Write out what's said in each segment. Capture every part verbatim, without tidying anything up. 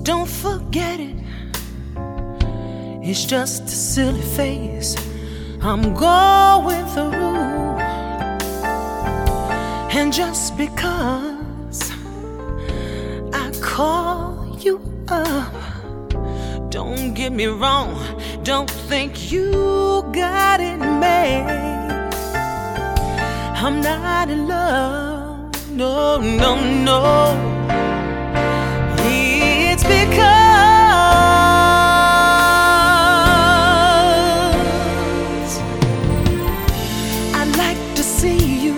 don't forget it. It's just a silly phase I'm going through. And just because I call you up, don't get me wrong, don't think you got it made. I'm not in love, no, no, no. It's because I like to see you,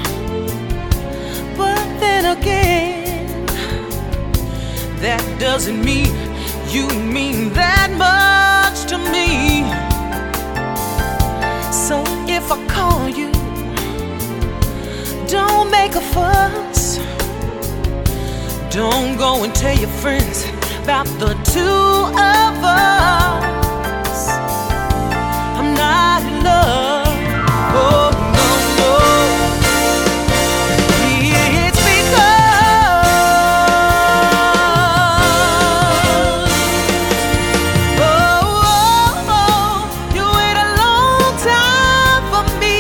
but then again, that doesn't mean you mean that much to me. So if I call you, don't make a fuss. Don't go and tell your friends about the two of us. I'm not in love. Oh, no, no. It's because oh, oh, oh, you wait a long time for me.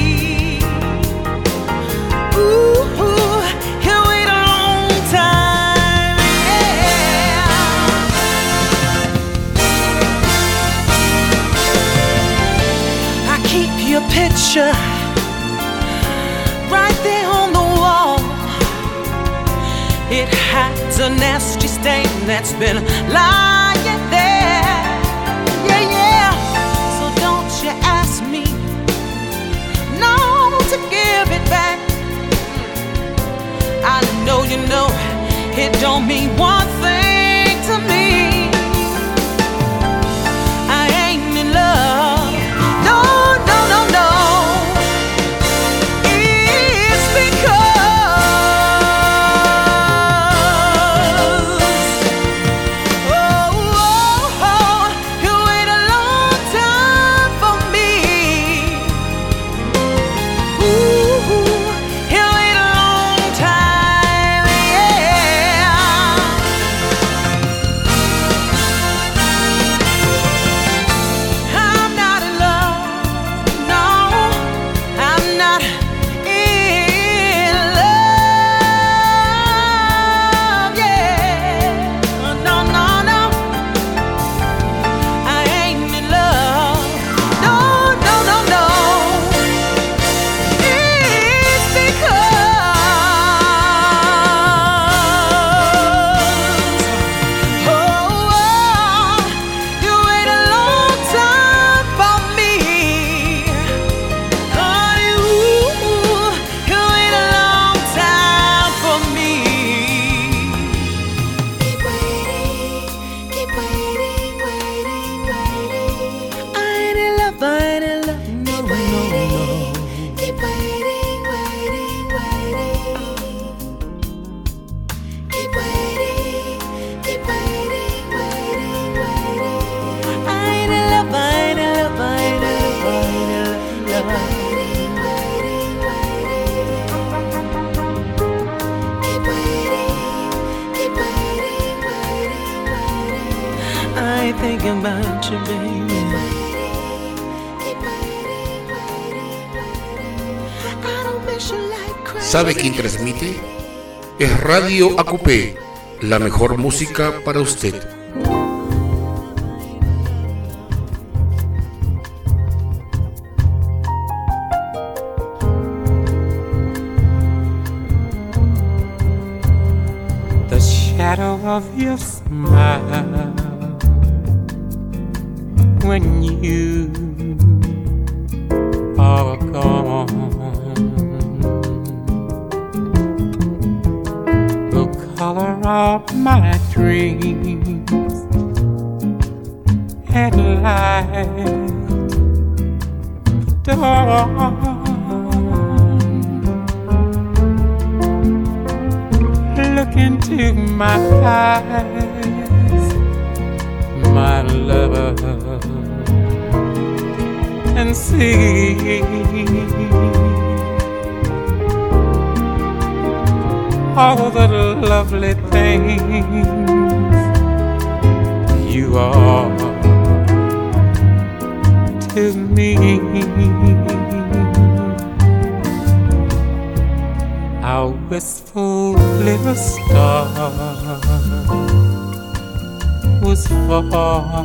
Ooh, ooh, you wait a long time, yeah. I keep your picture right there on the wall. It has a nasty stain that's been lying there. Yeah, yeah. So don't you ask me, no, to give it back. I know you know it don't mean one thing to me. I ain't in love. No, no, no, no. It's because oh, oh, oh, you wait a long time for me. Ooh, you wait a long time, yeah. I'm not in love, no, I'm not in love, yeah. No, no, no, I ain't in love. No, no, no, no. It's because oh, oh, you wait a long time for me. Honey, ooh, you wait a long time for me. Keep waiting, keep waiting, waiting, waiting. I ain't in love, I ain't in love, no, no, no. Keep waiting, waiting, waiting. Keep waiting, keep waiting, waiting, waiting. I ain't in love, I ain't in love, I ain't in love, I ain't in love. Keep waiting, keep waiting, waiting, waiting. I ain't thinking about you, baby. Keep waiting, waiting, waiting. I don't miss you like crazy. ¿Sabe quién transmite? Es Radio A Q P, la mejor música para usted. The shadow of your smile when you are gone, the color of my dreams at light dawn. Look into my eyes, my lover, and see all the lovely things you are to me. Our wistful little star was far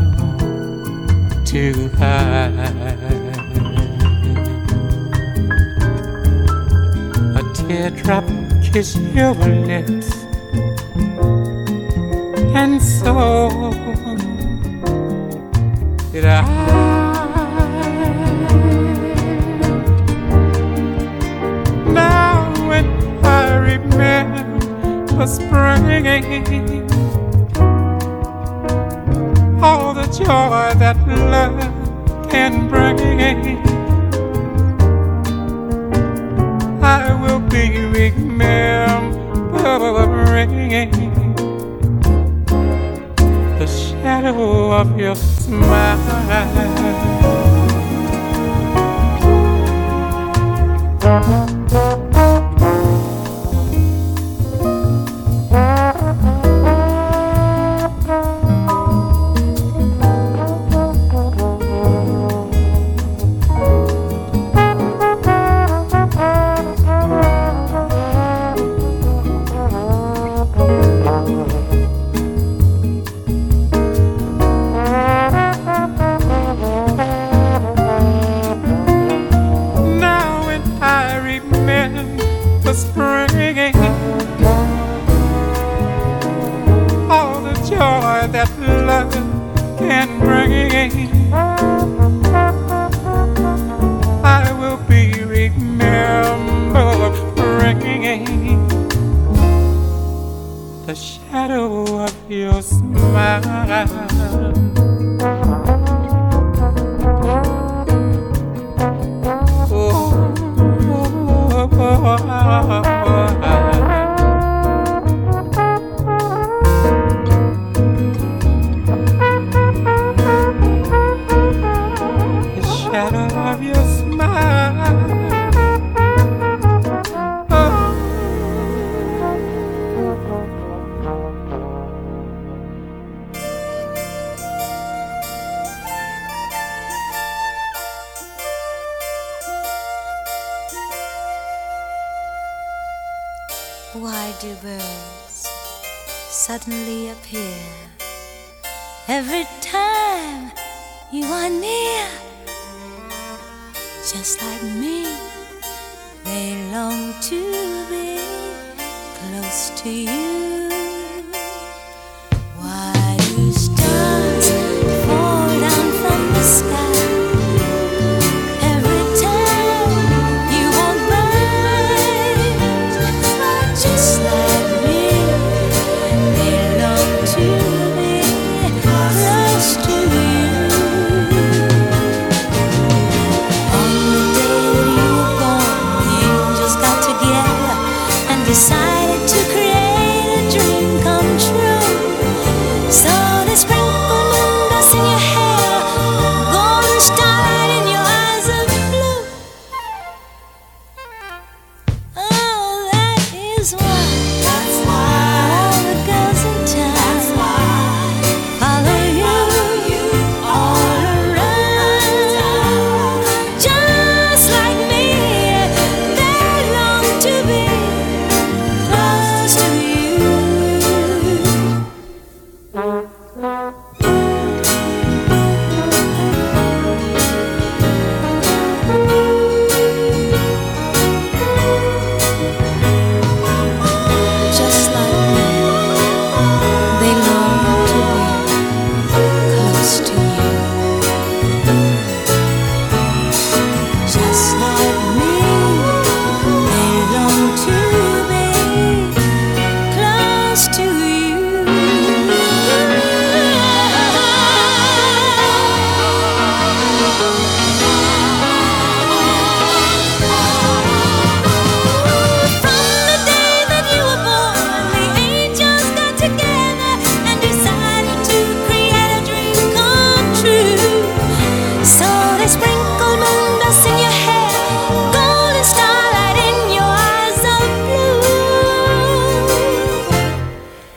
too high. A teardrop kissed your lips, and so did I. Now when I remember spring, all the joy that love can bring, I will be remembering the shadow of your smile. Why do birds suddenly appear every time you are near? Just like me, they long to be close to you. Why do stars fall down from the sky? Just like me, they long to be close to you. On the day that you were born, the angels got together and decided to create a dream come true. So they sprinkled moon dust in your hair, golden starlight in your eyes of blue. Oh, that is why. That's why all the girls in town follow you all around. Just like me, they long to be close to you. Just like me, they long to be close to you. Just like me, they long to be close to you. From the day that you were born, the angels got together and decided to create a dream come true. So they sprinkled moon dust in your hair, golden starlight in your eyes of blue.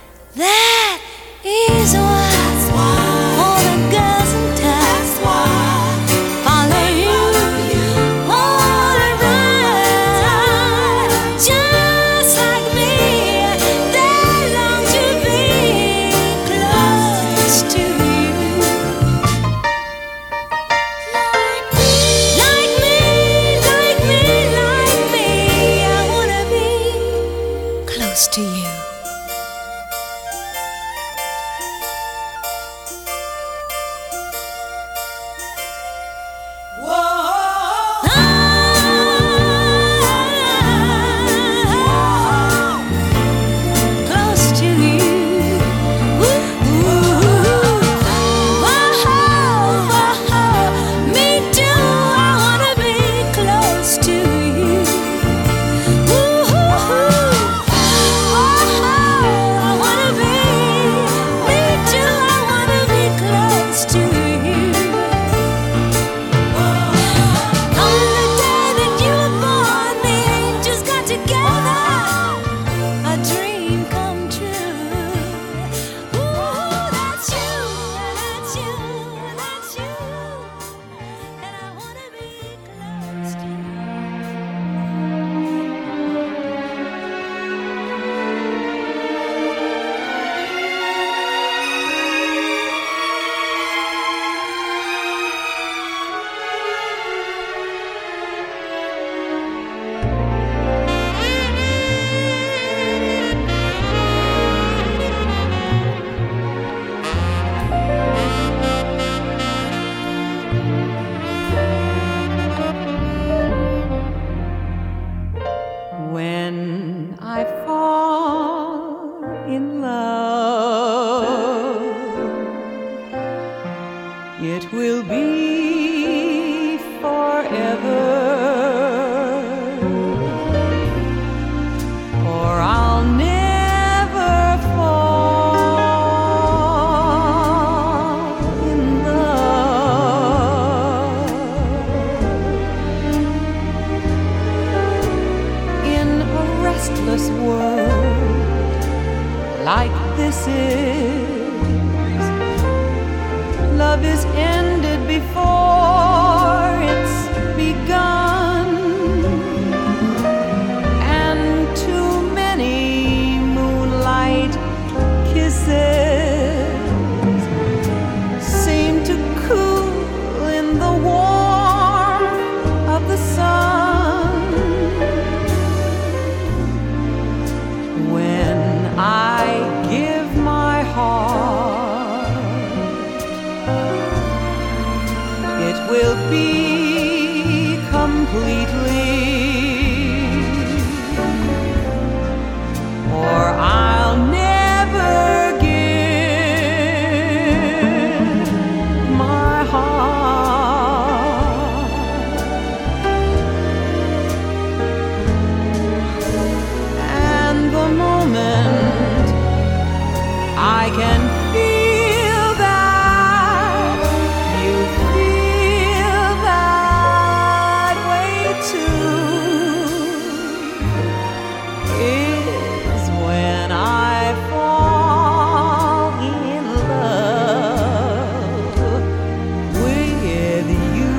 like this is. Love is ended before it's begun, and too many moonlight kisses seem to cool in the warmth of the sun. When I give my heart, it will be completely, or I'll never give my heart. And the moment I can feel that you feel that way too is when I fall in love with you.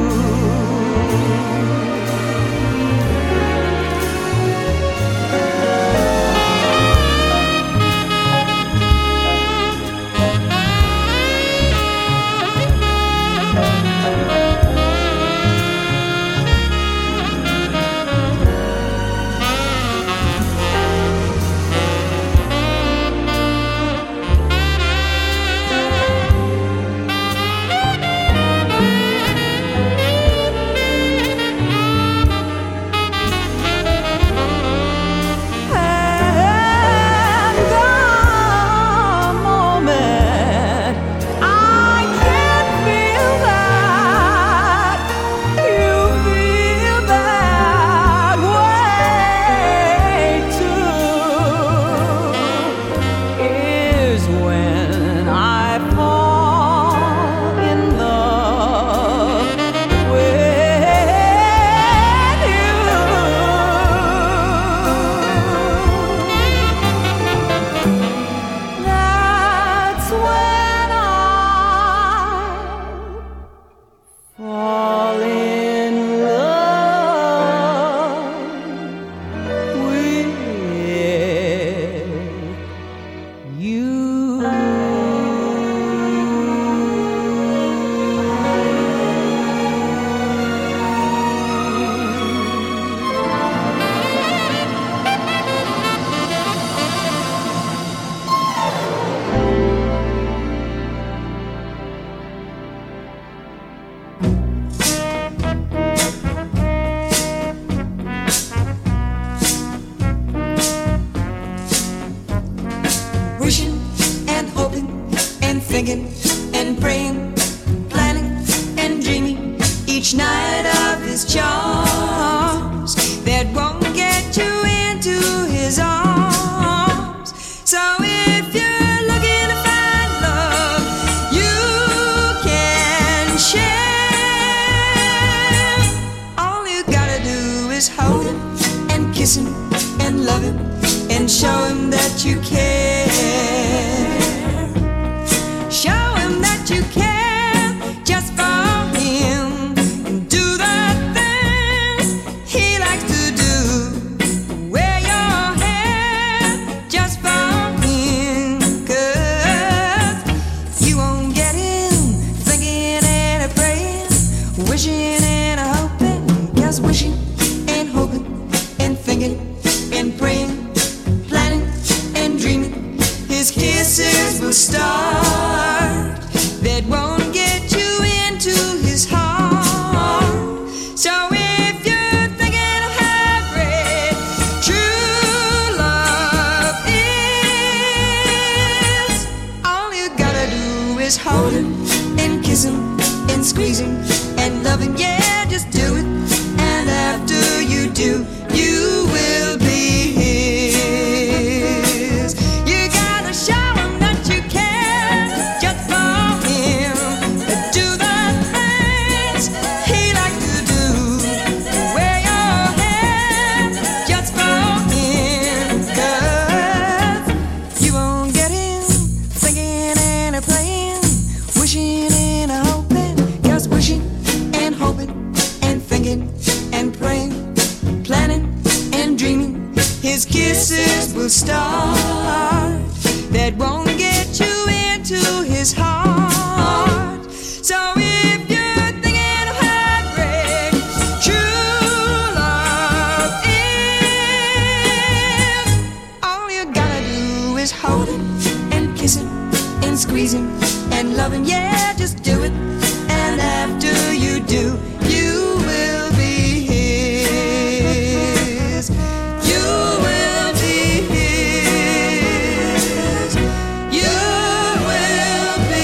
And the moment I can feel that you feel that way too is when I fall in love with you. That's when I fall in love with you. Wishing and hoping and thinking and praying, planning and dreaming each night of his charms that won't get you into his arms. So if you're looking to find love, you can share. All you gotta do is hold him and kiss him and love him and show him that you care. Show him that you care just for him. And do the things he likes to do. Wear your hair just for him. 'Cause you won't get him thinking and a praying, wishing and a hoping. 'Cause wishing and hoping and thinking and praying, planning and dreaming, his kisses will start that won't get you into his heart. So if you're thinking of how great true love is, all you gotta do is hold him and kiss him and squeeze him and love him. Yeah, just do it. And after you do, you will be his. You gotta show him that you care just for him. Do the things he likes to do. Wear your hair just for him. 'Cause you won't heart that won't get you into his heart. So if you're thinking of heartbreak, true love is. All you gotta do is hold him and kiss him and squeeze him and love him. Yeah, just do it. And after you do, you will be his. You will be his. You will be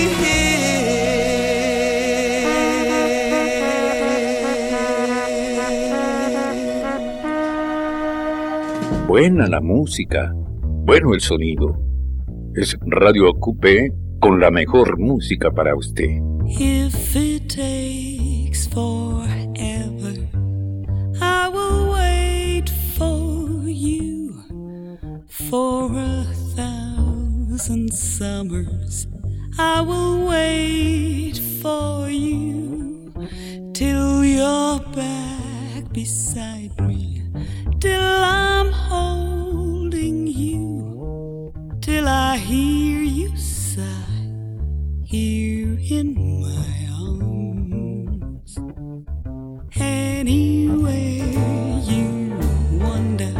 his. Buena la música, bueno el sonido. Es Radio Acupé con la mejor música para usted. If it takes forever, I will wait for you. For a thousand summers, I will wait for you. Till you're back beside me, till I'm holding you, till I hear you sigh here in my arms. Anywhere you wander,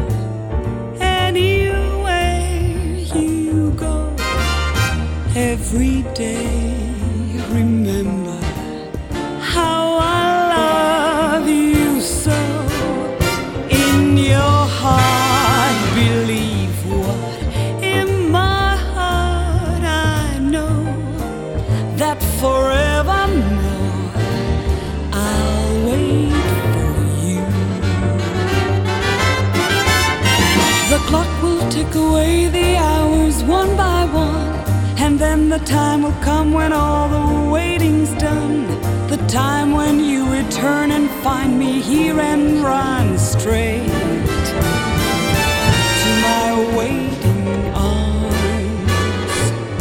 anywhere you go, every day remember how I love you so. In your heart believe what in my heart I know, that forevermore I'll wait for you. The clock will tick away the hours one by one, and then the time will come when all the waiting's done. The time when you return and find me here and run straight to my waiting arms.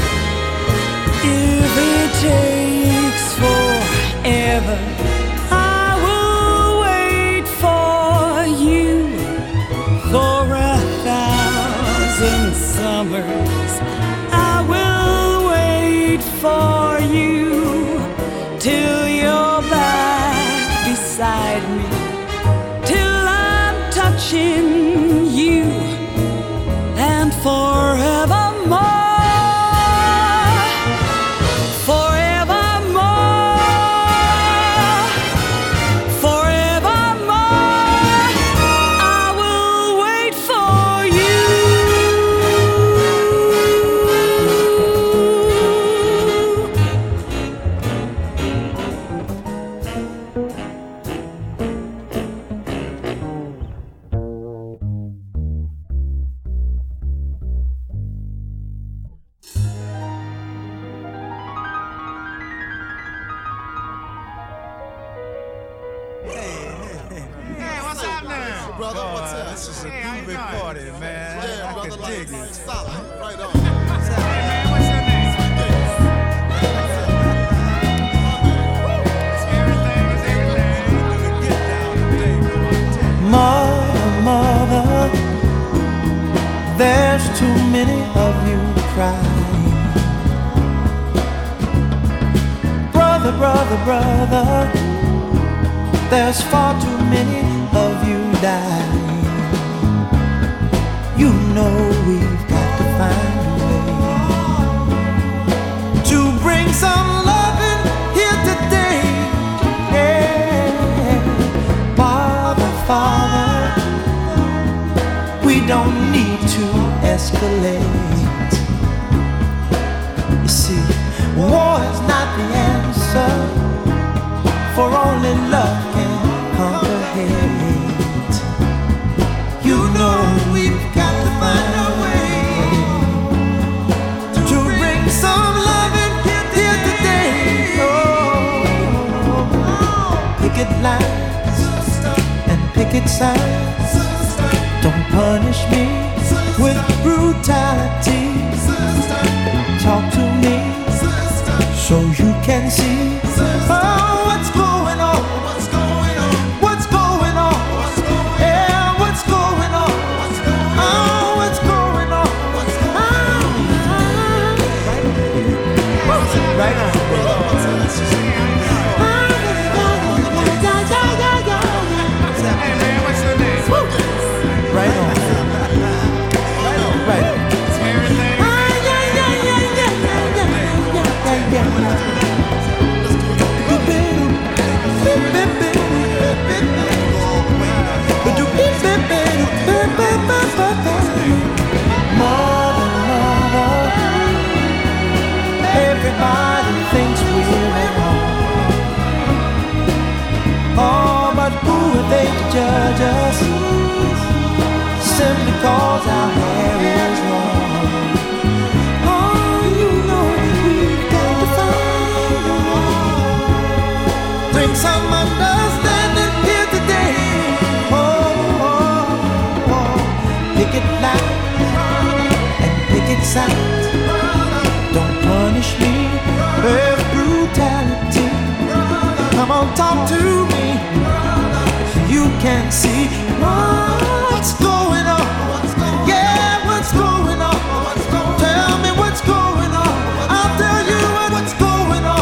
If it takes forever, I will wait for you. For a thousand summers, I will wait for you. Till you're back beside me, till I'm touching you, and forevermore, forevermore, forevermore, I will wait for you. Brother, what's up? This is a groovy party, man. Yeah, brother, like dig it. Solid. Right on. Mother, mother, there's too many of you crying. Brother, brother, brother, there's far too many of you dying. You know we've got to find a way to bring some loving here today. Yeah. Father, Father, we don't need to escalate. You see, war is not the answer, for only love can conquer hate. You know we've got to find a way to bring some loving here today. Oh, picket lines and picket signs don't punish me with brutality. Talk to me so you can see. Oh, what's going on? What's going on? What's going on? Yeah, what's going on? Oh, what's going on? sight. Don't punish me with brutality. Come on, talk to me. You can see what's going on. Yeah, what's going on? Tell me what's going on. I'll tell you what's going on.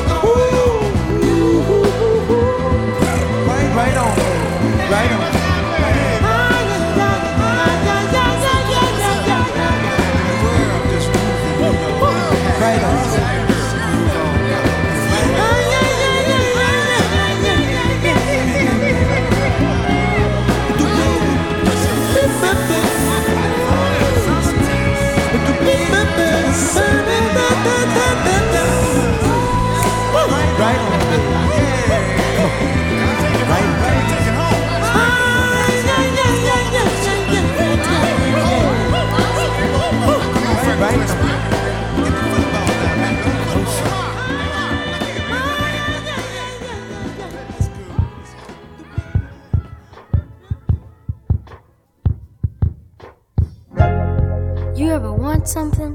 Ooh. Right, right on, right on. Right on. You ever want something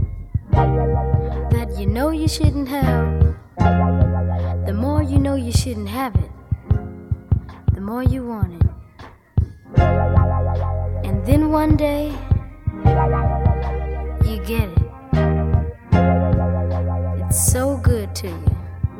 that you know you shouldn't have? The more you know you shouldn't have it, the more you want it. And then one day, you get it. It's so good to you.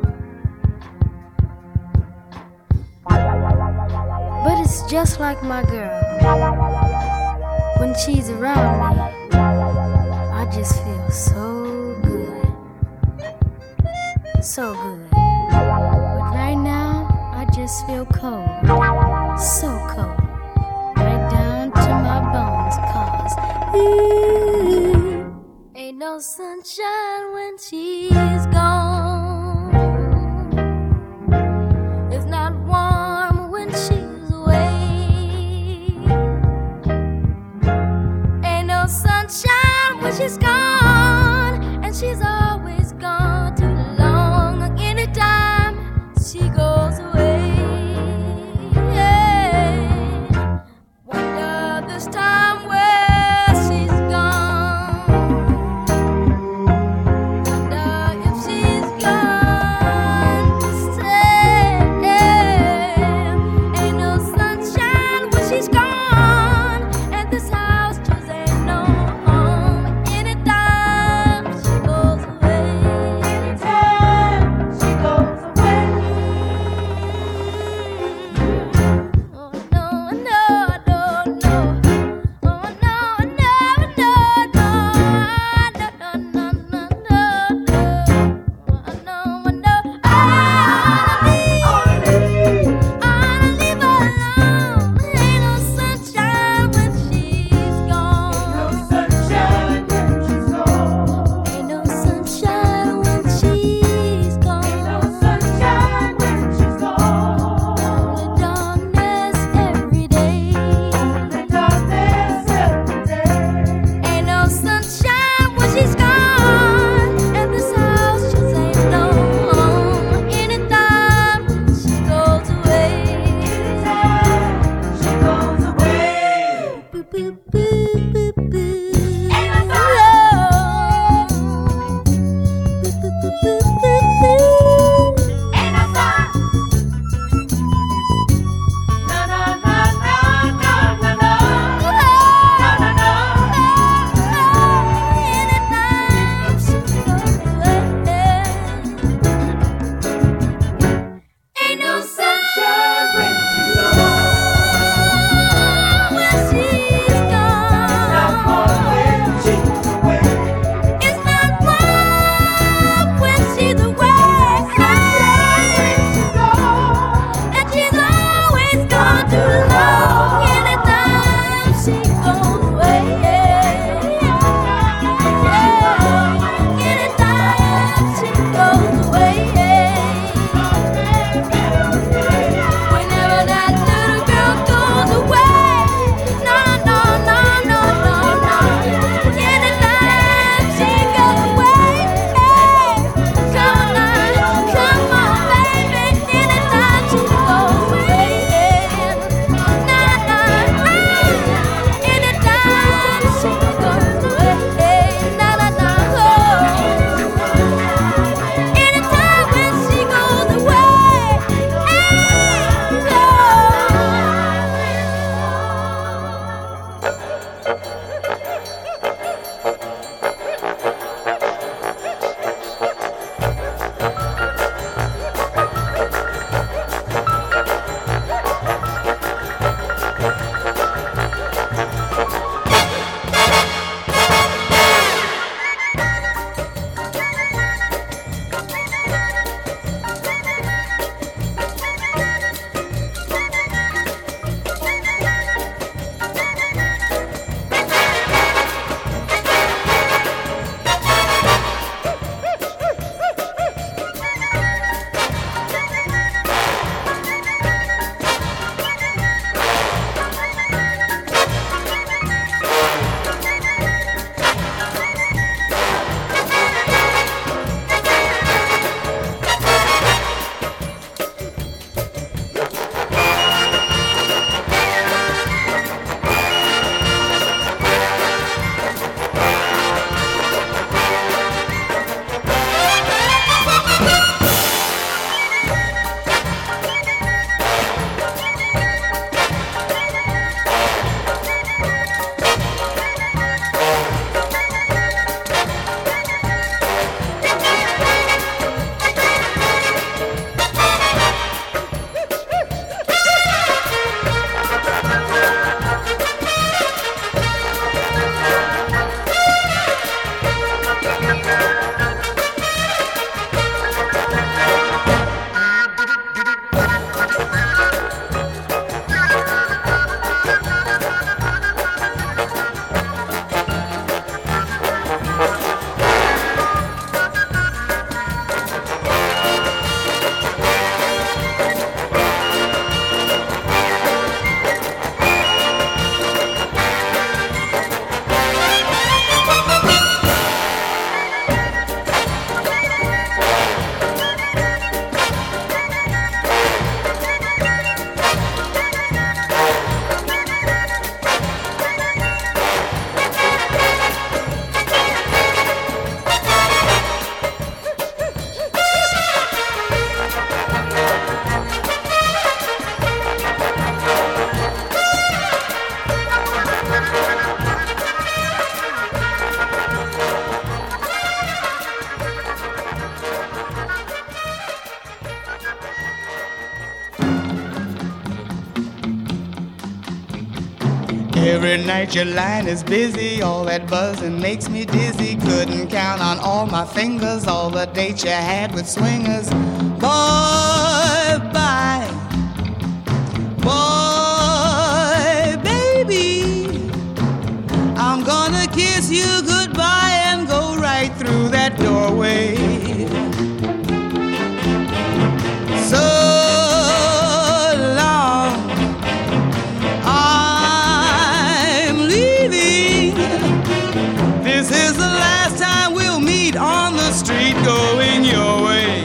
But it's just like my girl. When she's around me, I just feel so good. So good. But right now, I just feel cold. So cold. Right down to my bones, 'cause ooh, ain't no sunshine when she's gone. It's not warm when she's away. Ain't no sunshine when she's gone, and she's always gone too long. Anytime she goes away, yeah. Wonder this time where she's gone. Wonder if she's gone to stay. Ain't no sunshine when she's gone, and this house just ain't no home. Anytime she goes away. Every night your line is busy, all that buzzing makes me dizzy. Couldn't count on all my fingers all the dates you had with swingers. Boy, bye, boy, baby, I'm gonna kiss you goodbye and go right through that doorway. So long, I'm leaving. This is the last time we'll meet on the street going your way.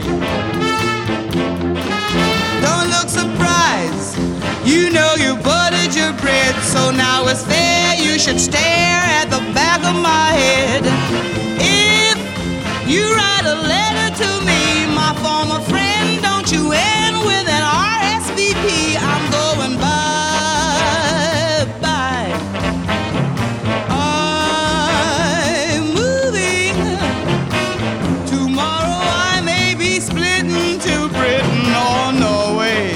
Don't look surprised, you know you buttered your bread, so now it's fair you should stare at the back of my head. If you write a letter to me, my former friend, don't you end with an R S V P. I'm going bye, bye. I'm moving. Tomorrow I may be splitting to Britain or Norway.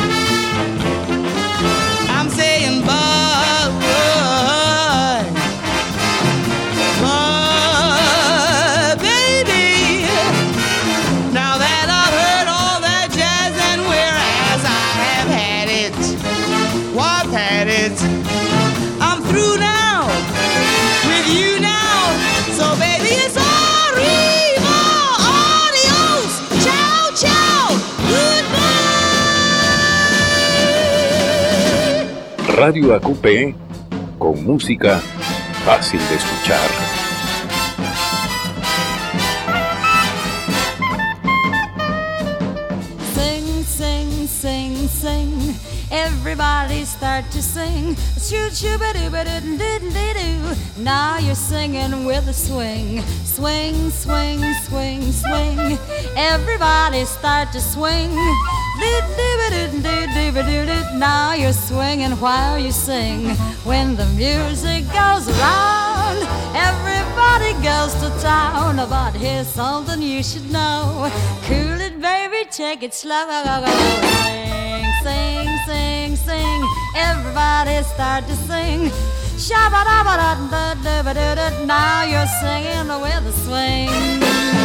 I'm saying bye, bye, baby. Now that I've heard all that jazz, and whereas I have had it, well, I've had it, I'm through now with you now. So baby, it's arriva, adios, ciao, ciao, goodbye. Radio A Q P con música fácil de escuchar. Sing, sing, sing, sing. Everybody start to sing. Shoot, shoot, ba doo, ba doo, doo, doo, doo. Now you're singing with a swing. Swing, swing, swing, swing. Everybody start to swing. Doo, doo, ba doo, doo, doo, ba doo, doo. Now you're swinging while you sing. When the music goes around, everybody goes to town. But here's something you should know. Cool it, baby, take it slow. Sing, sing, sing, sing. Everybody start to sing. Shabba-dabba-da-da-da-da-da. Now you're singing with a swing.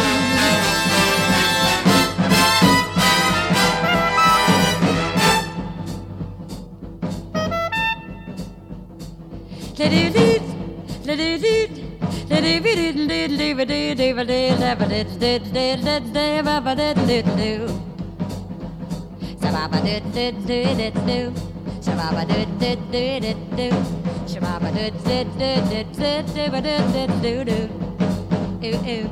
Do-do-do, do-do-do, do-do-do-do-do-do-do-do-do-do-do-do-do-do-do-do-do-do-do. Shabba-ba-do-do-do-do-do. Shabba-ba-do-do-do-do-do. Shabba-ba-do-do-do-do-do-do-do-do-do. Ooh, ooh.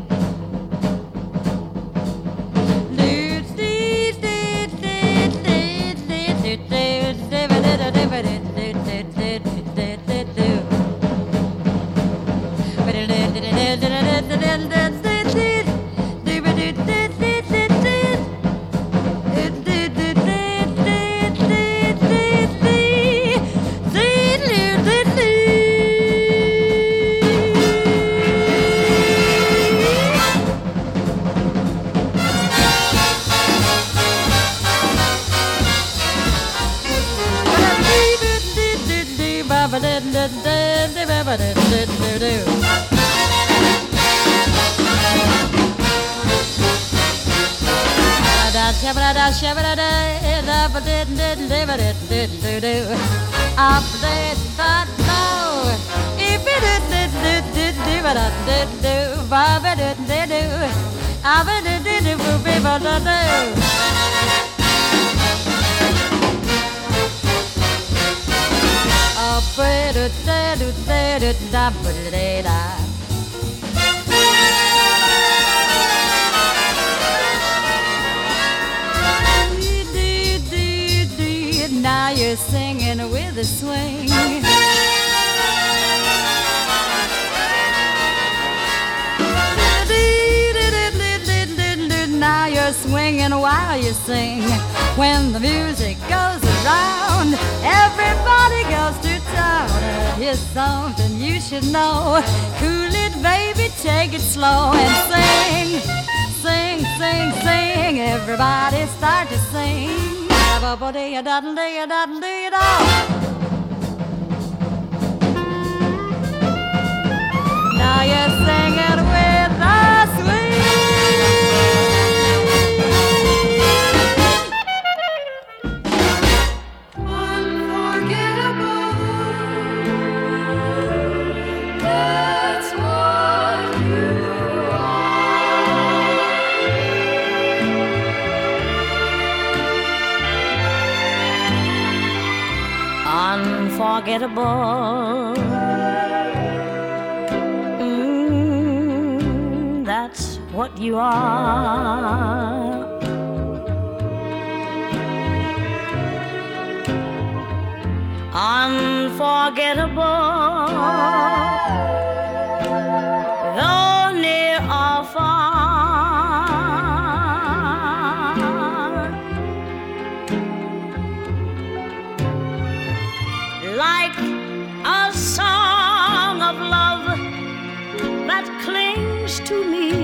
Now you're singing with a swing. Now you're swinging while you sing. When the music goes around, everybody goes to town. And here's something you should know. Cool it, baby, take it slow and sing. Sing, sing, sing. Everybody start to sing. Now you're singing with the swing. Unforgettable. That's what you are. Unforgettable. Mm, that's what you are. Unforgettable, though near or far, like a song of love that clings to me.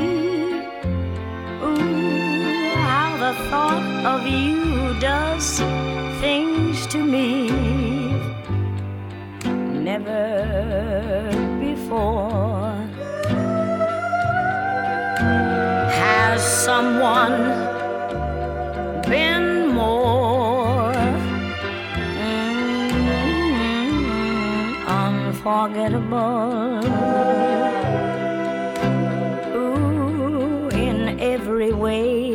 Ooh, how the thought of you does things to me. Never before has someone been more mm, unforgettable. Ooh, in every way.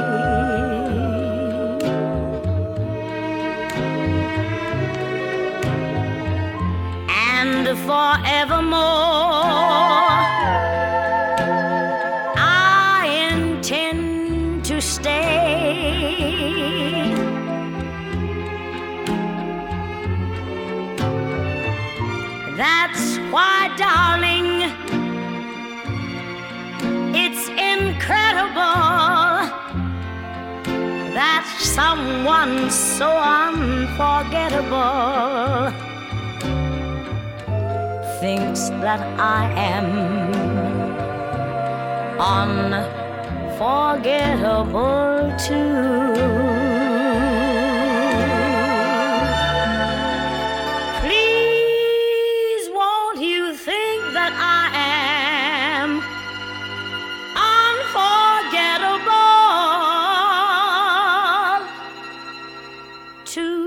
Forevermore, I intend to stay. That's why, darling, it's incredible that someone so unforgettable thinks that I am unforgettable too. Please, won't you think that I am unforgettable too?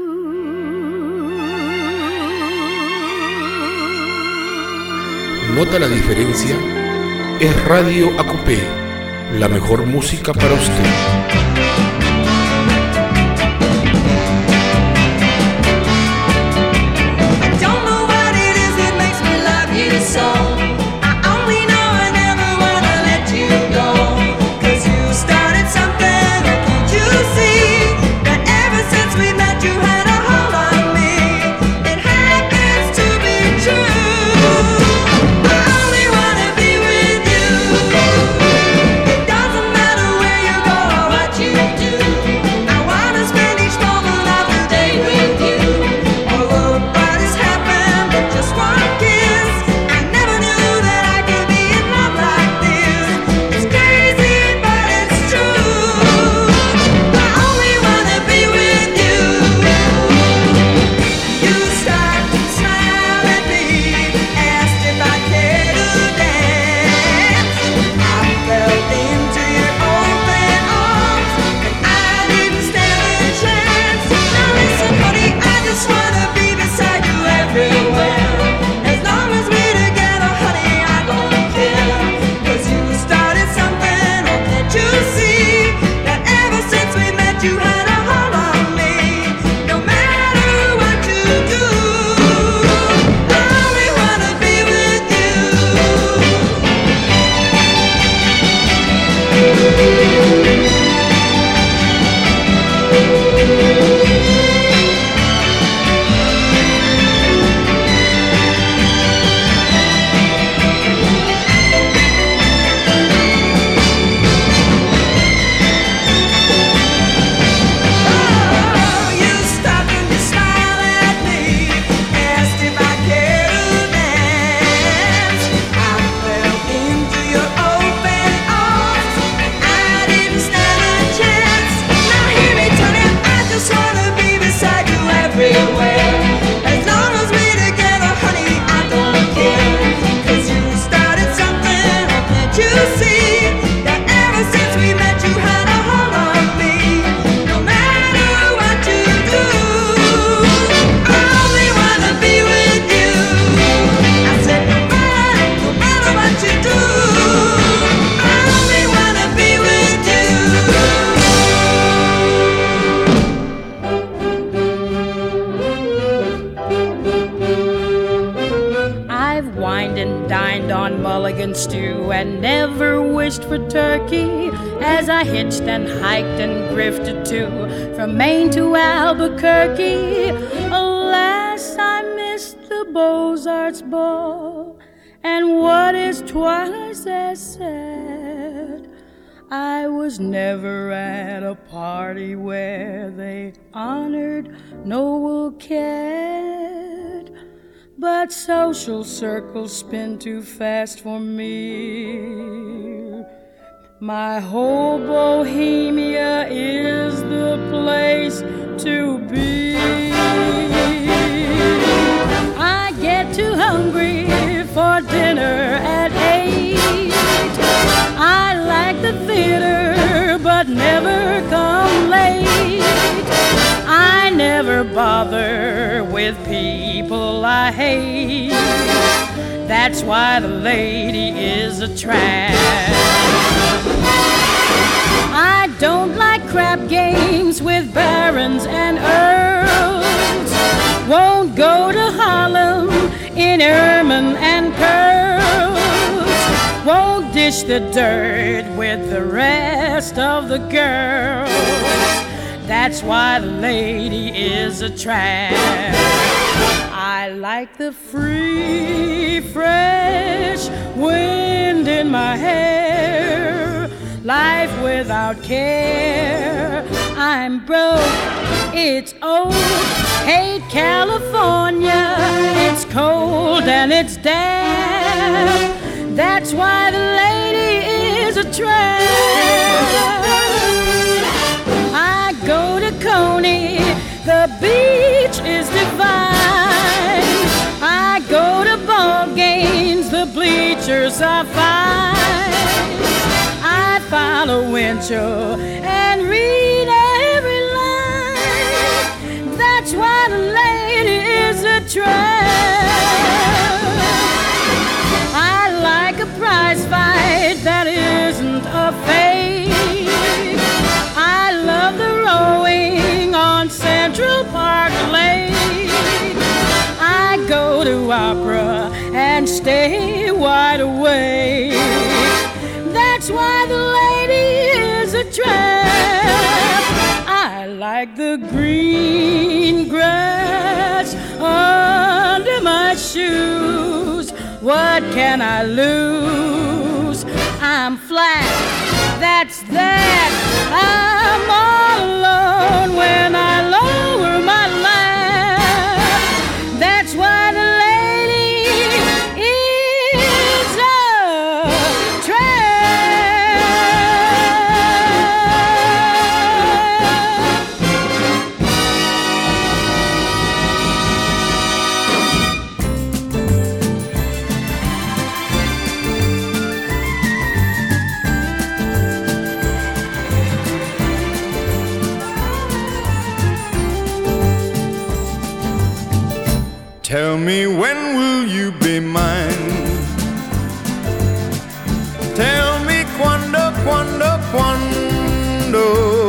¿Nota la diferencia? Es Radio A Q P, la mejor música para usted. What you you see that ever since we met you had a hold on me. No matter what you do, I only wanna be with you. I said no matter, no matter what you do, I only wanna be with you. I've wined and dined on mulligan stew and never wished for turkey as I hitched and hiked and grifted too from Maine to Albuquerque. Alas, I missed the Beaux-Arts ball, and what is twice as sad, I was never at a party where they honored Noel Cad. But social circles spin too fast for me. My whole Bohemia is the place to be. I get too hungry for dinner at eight. I like the theater but never come late. I never bother with people I hate. That's why the lady is a tramp. I don't like crap games with barons and earls. Won't go to Harlem in ermine and pearls. Won't dish the dirt with the rest of the girls. That's why the lady is a tramp. I like the free, fresh wind in my hair, life without care. I'm broke, it's old, hate California, it's cold and it's damp. That's why the lady is a tramp. I go to Coney, the beach is divine. I go to ball games, the bleachers are fine. I follow Winchell and read every line. That's why the lady is a tramp. I like a prize fight that isn't a fake. I love the rowing on Central Park Lake. I go to opera and stay wide awake. That's why the lady is a tramp. I like the green grass under my shoes. What can I lose? I'm flat, that's that. I'm all alone when I lower my laugh. That's why the lady is a Tell me, when will you be mine? Tell me quando, quando, quando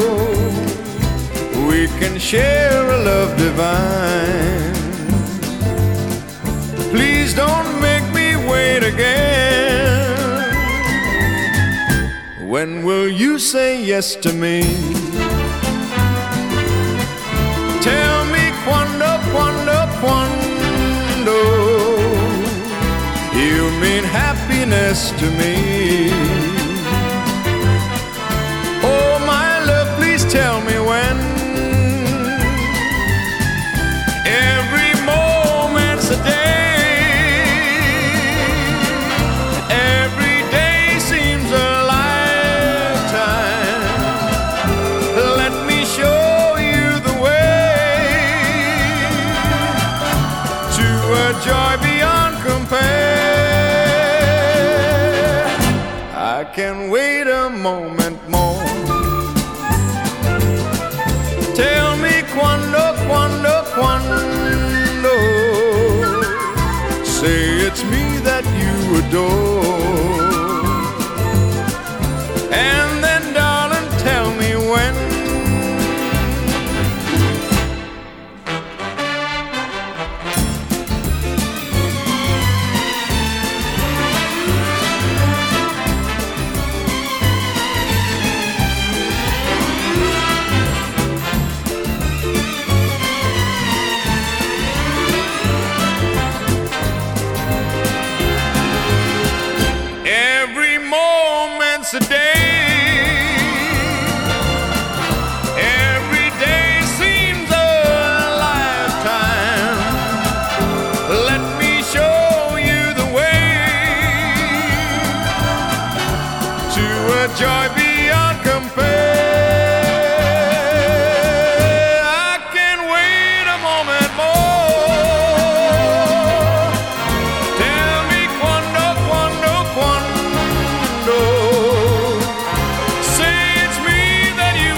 we can share a love divine. Please don't make me wait again. When will you say yes to me? Tell me quando, quando, quando you mean happiness to me. Oh, my love, please tell me when. Every moment's a day. Every day seems a lifetime. Let me show you the way to a joy beyond compare. I can wait a moment more. Tell me quando, quando, quando. Say it's me that you adore. And then, darling, tell me when. Every moment's a day. Every day seems a lifetime. Let me show you the way to a joy beyond compare. I can wait a moment more. Tell me quando, quando, quando. Say it's me that you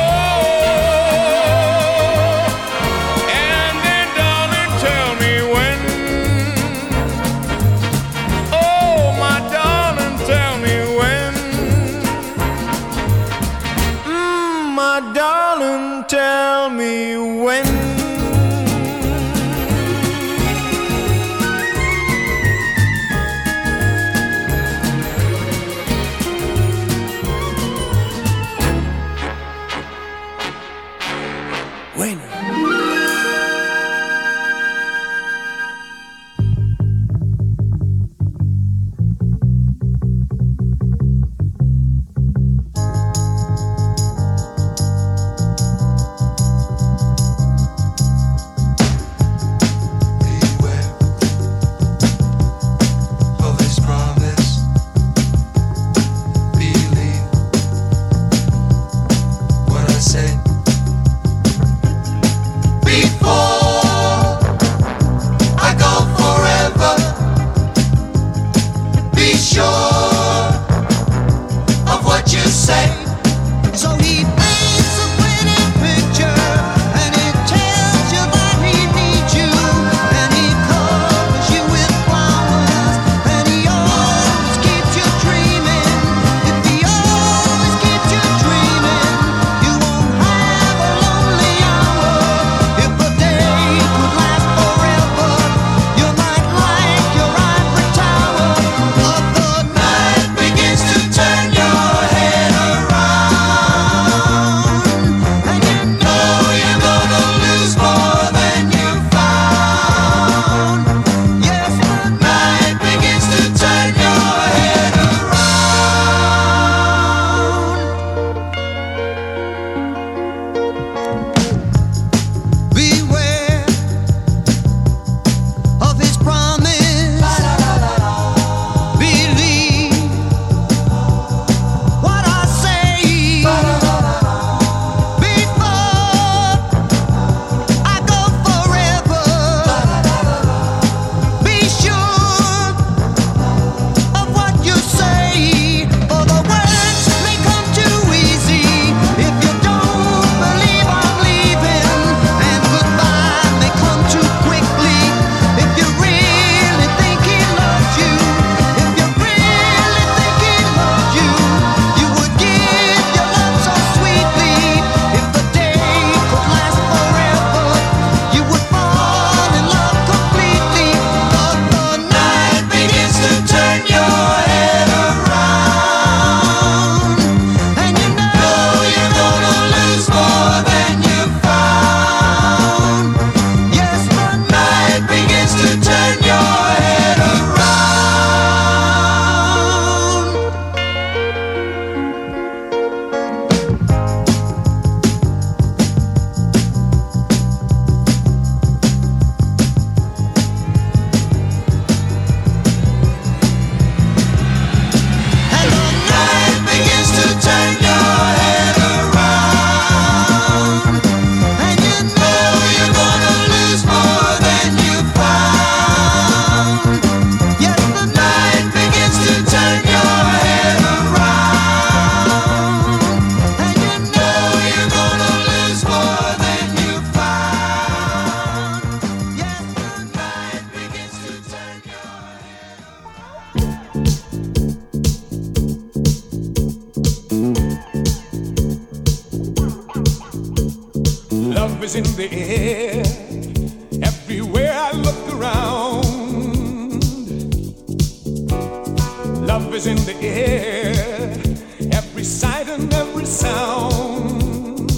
adore. And then, darling, tell me when. Oh, my darling, tell me when. is in the air. Everywhere I look around, love is in the air. Every sight and every sound.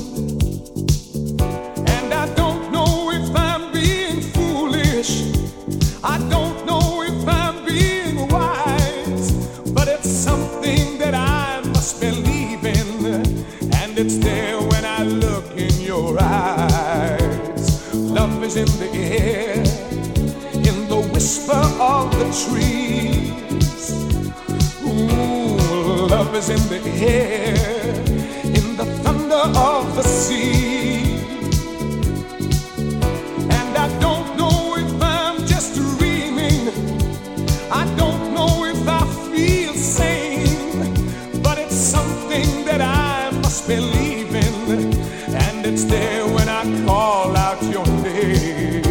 And I don't know if I'm being foolish, I don't know if I'm being wise, but it's something that I must believe in, and it's there when I look in your eyes. Love is in the air, in the whisper of the trees. Ooh, love is in the air, in the thunder of the sea. And I don't know if I'm just dreaming, I don't know if I feel sane, but it's something that I must believe in, and it's there when I call out your name.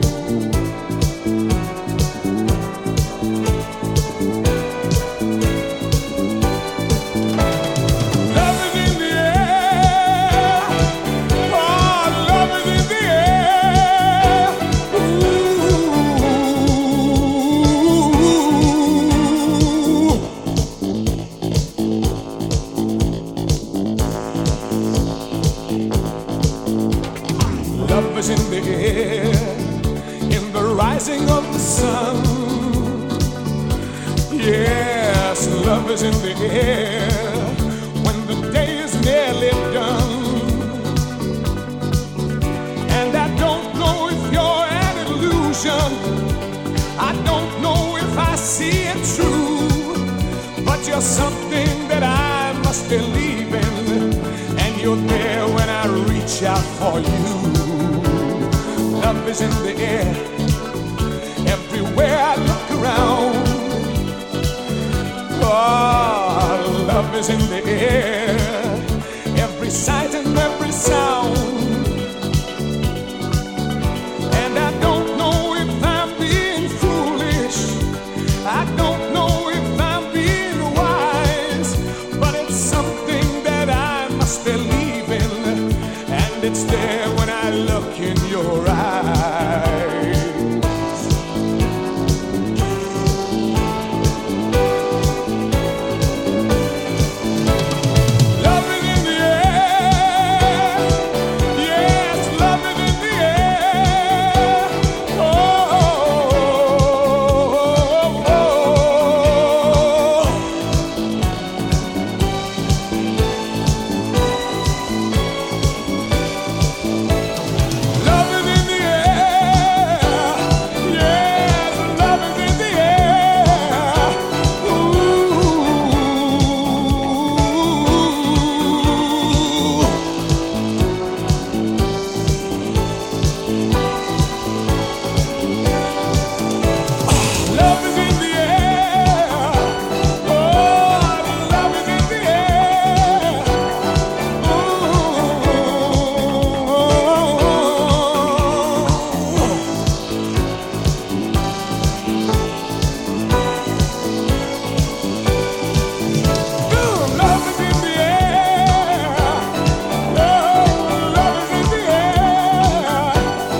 Love is in the air, oh, love is in the air. Ooh. Love is in the air, in the rising of the sun. Yes, love is in the air, when the day is nearly done. And I don't know if you're an illusion, I don't know if I see it true, but you're something that I must believe in, and you're there when I reach out for you. Love is in the air, everywhere I look around. Oh, love is in the air, every sight and every sound. And I don't know if I'm being foolish, I don't know if I'm being wise, but it's something that I must believe in, and it's there when I look in your eyes. Love is in the air, yes, love is in the air. Oh, oh, oh, oh. Love is in the air, yes, love is in the air. Ooh. Love is in the air, oh, love is in the air. Ooh, love is in the air, oh, love is in the air.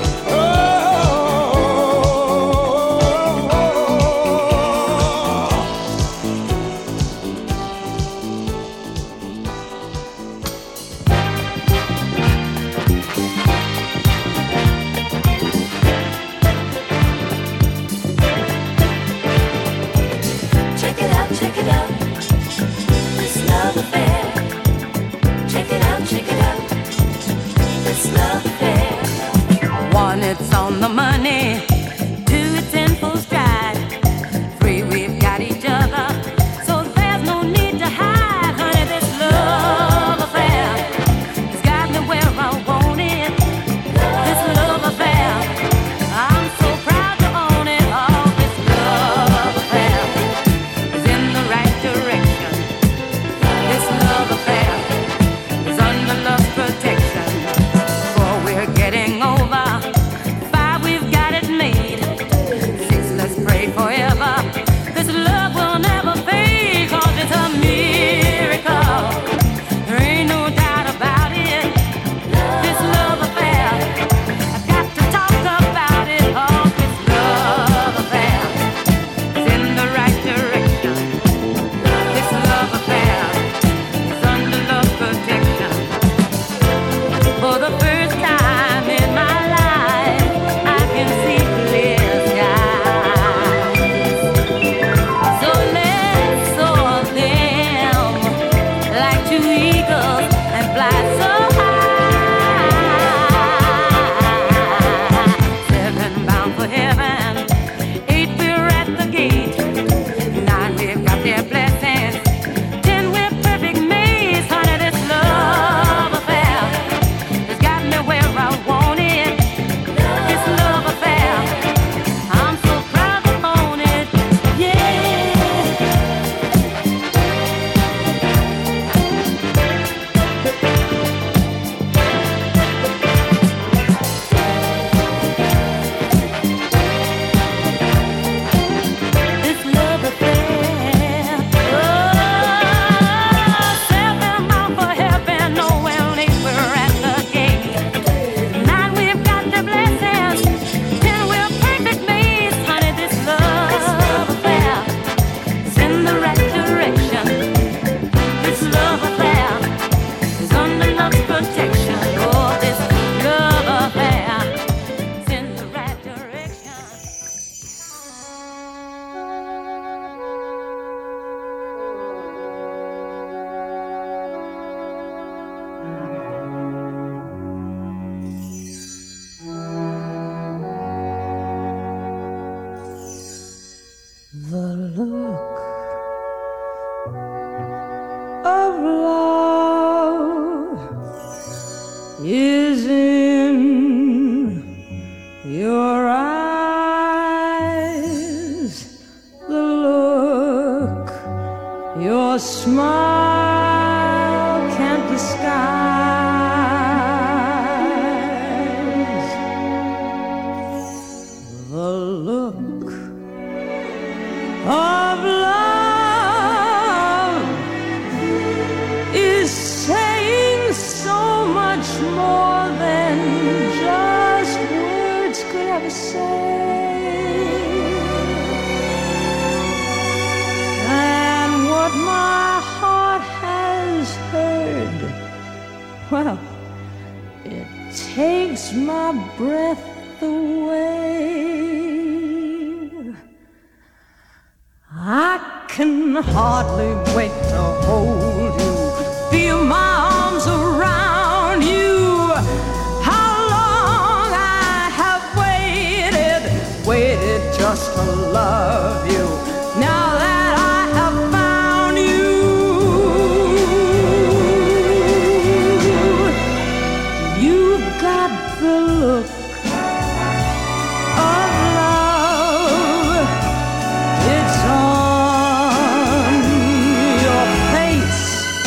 Check it out, check it out. This love affair. Check it out, check it out. This love affair. One, it's on the money. Two, it's in full stride. Three, we've got each other, so there's no need to hide. Honey, this love affair has got me where I want it. This love affair, I'm so proud to own it. Oh, this love affair is in the right direction. This love affair is under love's protection. For we're getting over five, we've got it made. of love is in your eyes, the look your smile can't disguise, the look of love is saying so much more than just words could ever say. And what my heart has heard, well, it takes my breath away. I can hardly wait to hold you, feel my arms around you. How long I have waited, waited just to love you. Now that I have found you, you've got the look of love. It's on your face,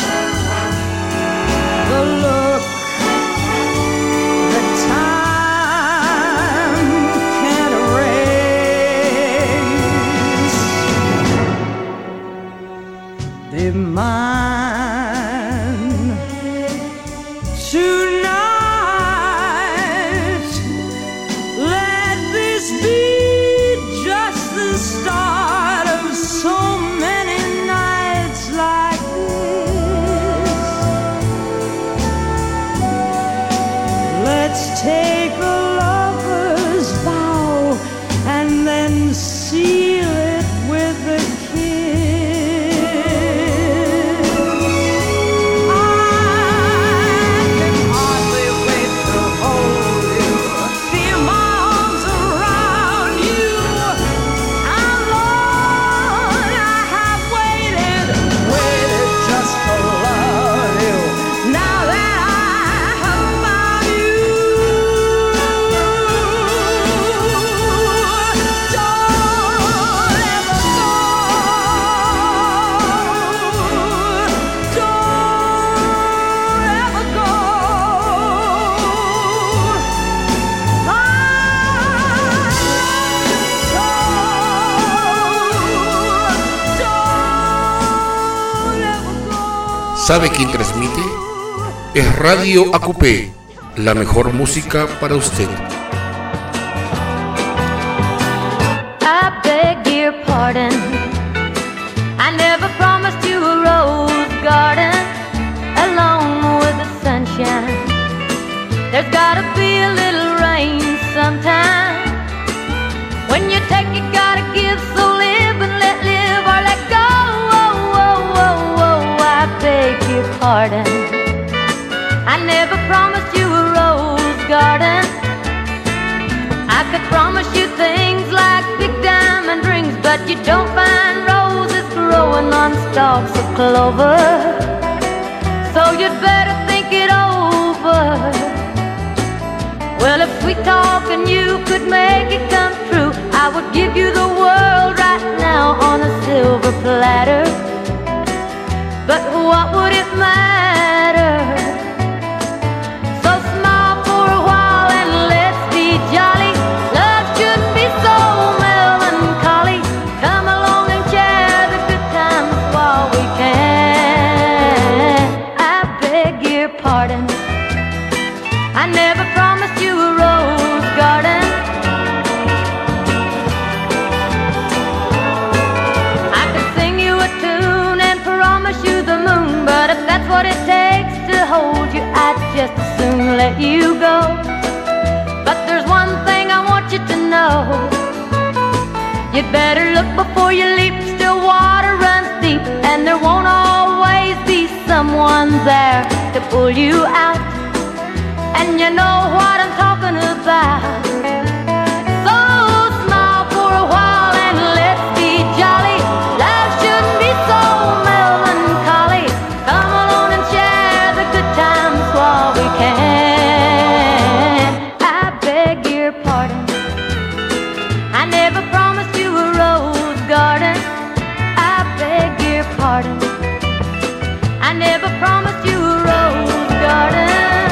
the look that time can't erase. Be mine tonight. Let this be just the start of so many nights like this. Let's take a lover's vow and then seal it with a kiss. I can hardly wait to hold you, feel my arms around you. How long I have waited, waited just to love you. Now that I have found you, don't ever go, don't ever go. ¿Sabe quién transmite? Es Radio A Q P, la mejor música para usted. I beg your pardon. I never promised you a rose garden along with the sunshine. There's gotta be a little rain sometime. When you take, you gotta give. So live and let live or let go. Oh, oh, oh, oh, I beg your pardon. I never promised you a rose garden. I could promise you things like big diamond rings, but you don't find roses growing on stalks of clover. So you'd better think it over. Well, if we talk and you could make it come true, I would give you the world right now on a silver platter. But what would it matter? So smile for a while and let's be jolly. Love shouldn't be so melancholy. Come along and share the good times while we can. I beg your pardon. I never promised you a rose garden. I could sing you a tune and promise you the moon, but if that's what it takes to hold you, I'd just as soon let you go. But there's one thing I want you to know. You'd better look before you leap. Still water runs deep, and there won't always be someone there to pull you out. And you know what I'm talking about. So smile for a while and let's be jolly. Life shouldn't be so melancholy. never promised you a rose garden.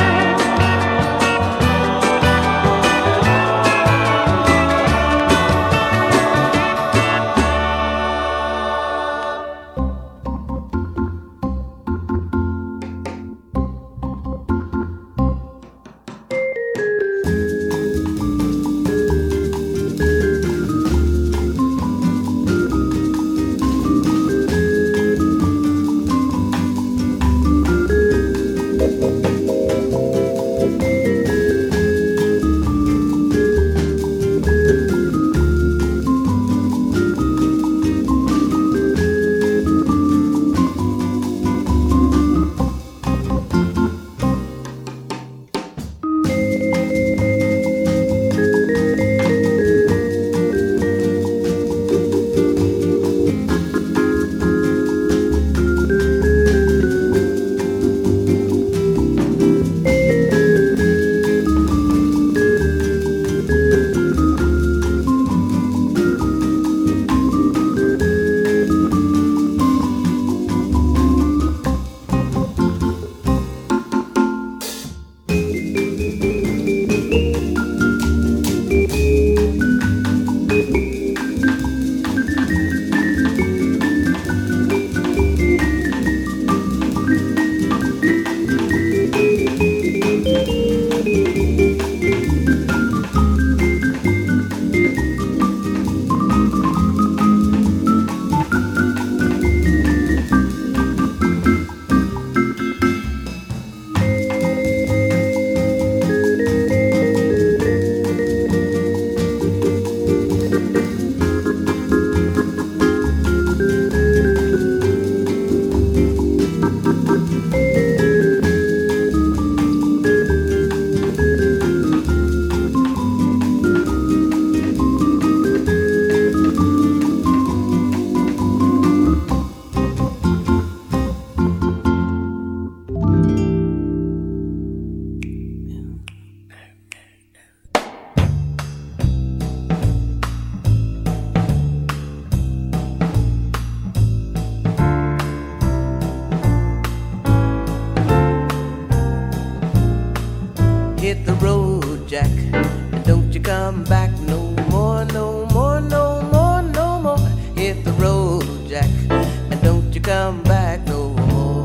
Hit the road, Jack, and don't you come back no more, no more, no more, no more. Hit the road, Jack, and don't you come back no more.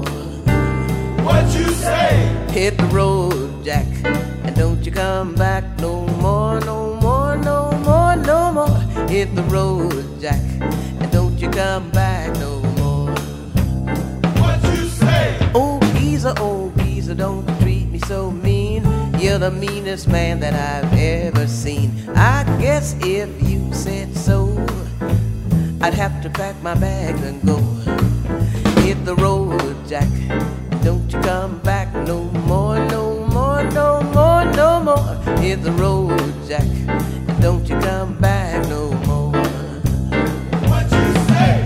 What you say? Hit the road, Jack, and don't you come back no more, no more, no more, no more. Hit the road, Jack, and don't you come back no more. What you say? Oh, geezer, oh, geezer, don't treat me so mean. You're the meanest man that I've ever seen. I guess if you said so, I'd have to pack my bags and go. Hit the road, Jack, and don't you come back no more, no more, no more, no more. Hit the road, Jack, and don't you come back no more. What you say?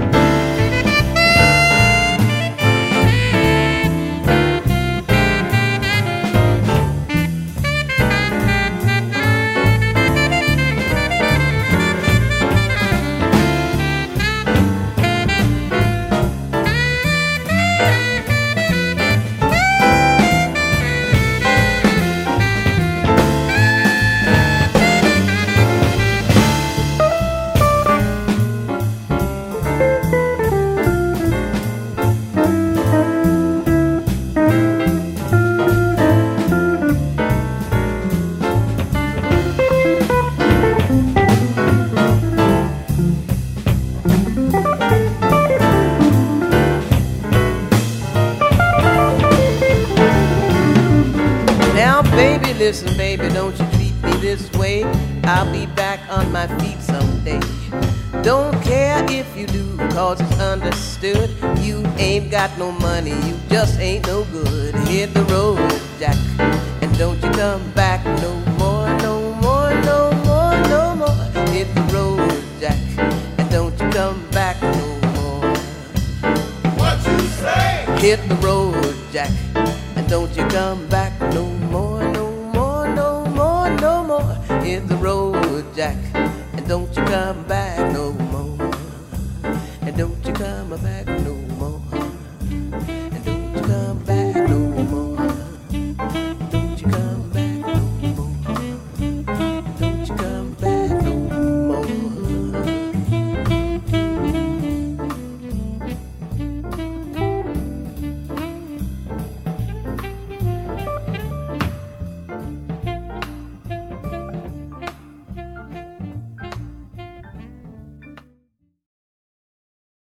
Listen, baby, don't you treat me this way. I'll be back on my feet someday. Don't care if you do, cause it's understood. You ain't got no money, you just ain't no good. Hit the road, Jack, and don't you come back no more, no more, no more, no more. Hit the road, Jack, and don't you come back no more. What you say? Hit the road, Jack, and don't you come back no more, no more, no more, no more. Hit the road, Jack, and don't you come back no more. And don't you come back